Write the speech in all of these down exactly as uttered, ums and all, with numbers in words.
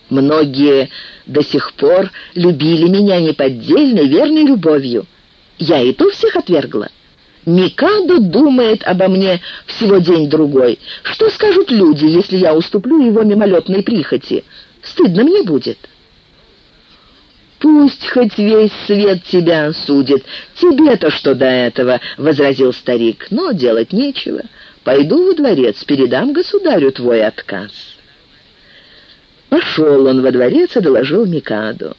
Многие до сих пор любили меня неподдельной, верной любовью. Я и то всех отвергла. Микадо думает обо мне всего день-другой. Что скажут люди, если я уступлю его мимолетной прихоти? Стыдно мне будет». «Пусть хоть весь свет тебя осудит. Тебе-то что до этого?» — возразил старик. «Но делать нечего. Пойду во дворец, передам государю твой отказ». Пошел он во дворец и доложил Микадо.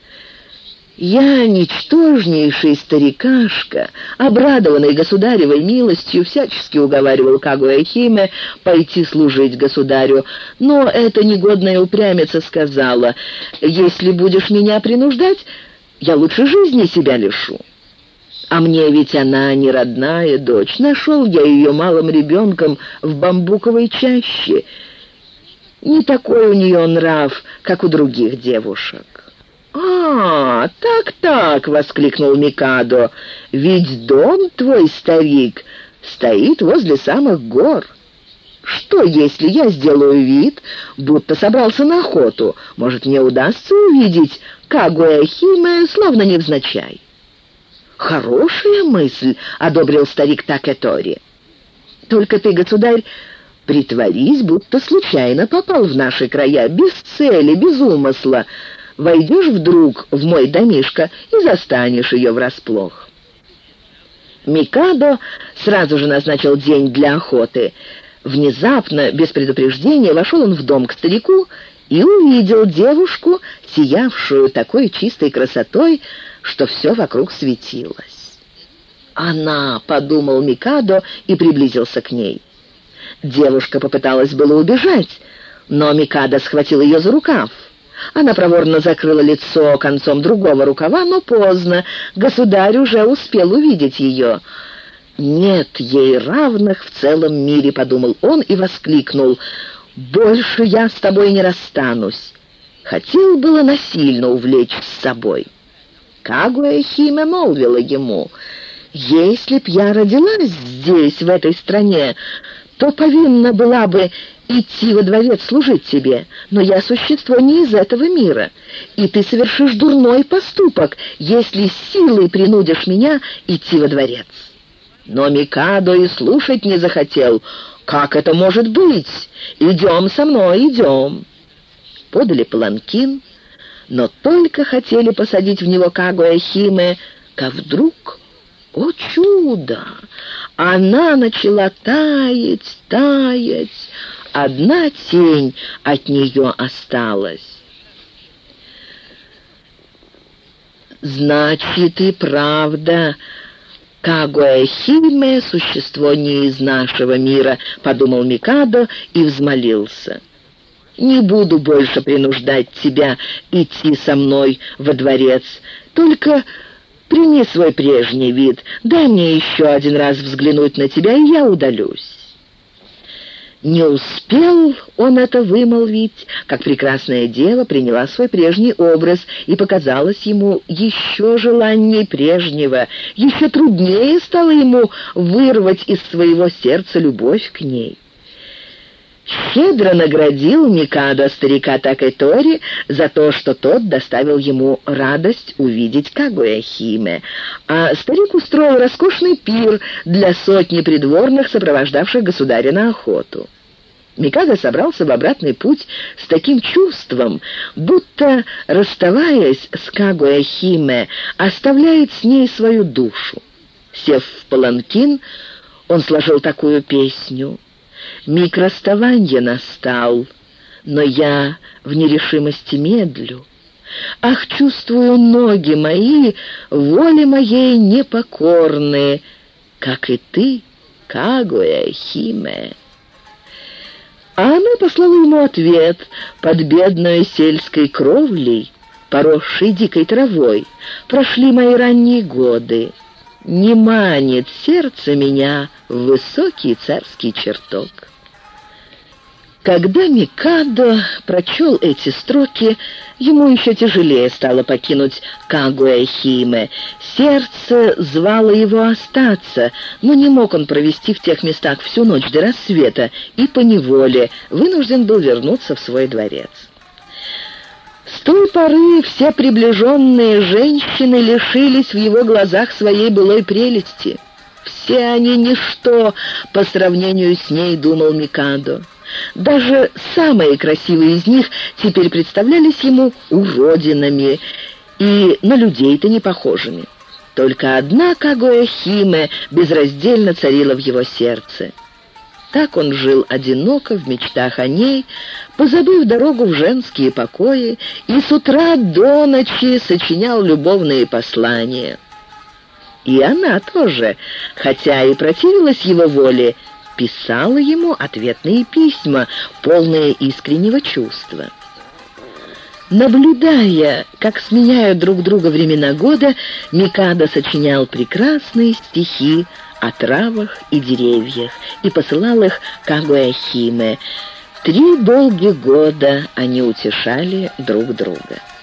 «Я, ничтожнейший старикашка, обрадованный государевой милостью, всячески уговаривал Кагуя-Химе пойти служить государю, но эта негодная упрямица сказала: «Если будешь меня принуждать, я лучше жизни себя лишу». А мне ведь она не родная дочь, нашел я ее малым ребенком в бамбуковой чаще. Не такой у нее нрав, как у других девушек». «А, так-так!» — воскликнул Микадо. «Ведь дом твой, старик, стоит возле самых гор. Что, если я сделаю вид, будто собрался на охоту? Может, мне удастся увидеть Кагуя-Химе, словно невзначай?» «Хорошая мысль!» — одобрил старик Такэтори. «Только ты, государь, притворись, будто случайно попал в наши края, без цели, без умысла. Войдешь вдруг в мой домишко и застанешь ее врасплох». Микадо сразу же назначил день для охоты. Внезапно, без предупреждения, вошел он в дом к старику и увидел девушку, сиявшую такой чистой красотой, что все вокруг светилось. «Она», — подумал Микадо и приблизился к ней. Девушка попыталась было убежать, но Микадо схватил ее за рукав. Она проворно закрыла лицо концом другого рукава, но поздно. Государь уже успел увидеть ее. «Нет ей равных в целом мире», — подумал он и воскликнул: «Больше я с тобой не расстанусь». Хотел было насильно увлечь с собой. Кагуя-Химе молвила ему: «Если б я родилась здесь, в этой стране, то повинна была бы идти во дворец служить тебе, но я существо не из этого мира, и ты совершишь дурной поступок, если силой принудишь меня идти во дворец». Но Микадо и слушать не захотел. «Как это может быть? Идем со мной, идем». Подали паланкин, но только хотели посадить в него Кагуя-Химе, как вдруг, о чудо, она начала таять, таять. Одна тень от нее осталась. «Значит, и правда, Кагуя-Химе — существо не из нашего мира», — подумал Микадо и взмолился. «Не буду больше принуждать тебя идти со мной во дворец, только прими свой прежний вид, дай мне еще один раз взглянуть на тебя, и я удалюсь». Не успел он это вымолвить, как прекрасная дева приняла свой прежний образ и показалась ему еще желанней прежнего. Еще труднее стало ему вырвать из своего сердца любовь к ней. Щедро наградил Микадо старика Такэтори за то, что тот доставил ему радость увидеть Кагуя-Химе, а старик устроил роскошный пир для сотни придворных, сопровождавших государя на охоту. Микадо собрался в обратный путь с таким чувством, будто, расставаясь с Кагуя-Химе, оставляет с ней свою душу. Сев в паланкин, он сложил такую песню: «Миг расставанья настал, но я в нерешимости медлю. Ах, чувствую ноги мои, воле моей непокорны, как и ты, Кагуя-Химе». А она послала ему ответ под бедной сельской кровлей, поросшей дикой травой: «Прошли мои ранние годы, не манит сердце меня в высокий царский чертог». Когда Микадо прочел эти строки, ему еще тяжелее стало покинуть Кагуя-Химе. Сердце звало его остаться, но не мог он провести в тех местах всю ночь до рассвета, и поневоле вынужден был вернуться в свой дворец. той поры все приближенные женщины лишились в его глазах своей былой прелести. Все они ничто по сравнению с ней, думал Микадо. Даже самые красивые из них теперь представлялись ему уродинами и на людей-то не похожими. Только одна Кагоэ-Химе безраздельно царила в его сердце. Так он жил одиноко в мечтах о ней, позабыв дорогу в женские покои, и с утра до ночи сочинял любовные послания. И она тоже, хотя и противилась его воле, писала ему ответные письма, полные искреннего чувства. Наблюдая, как сменяют друг друга времена года, Микадо сочинял прекрасные стихи о травах и деревьях и посылал их Кагоэ-Химе. Три долгих года они утешали друг друга.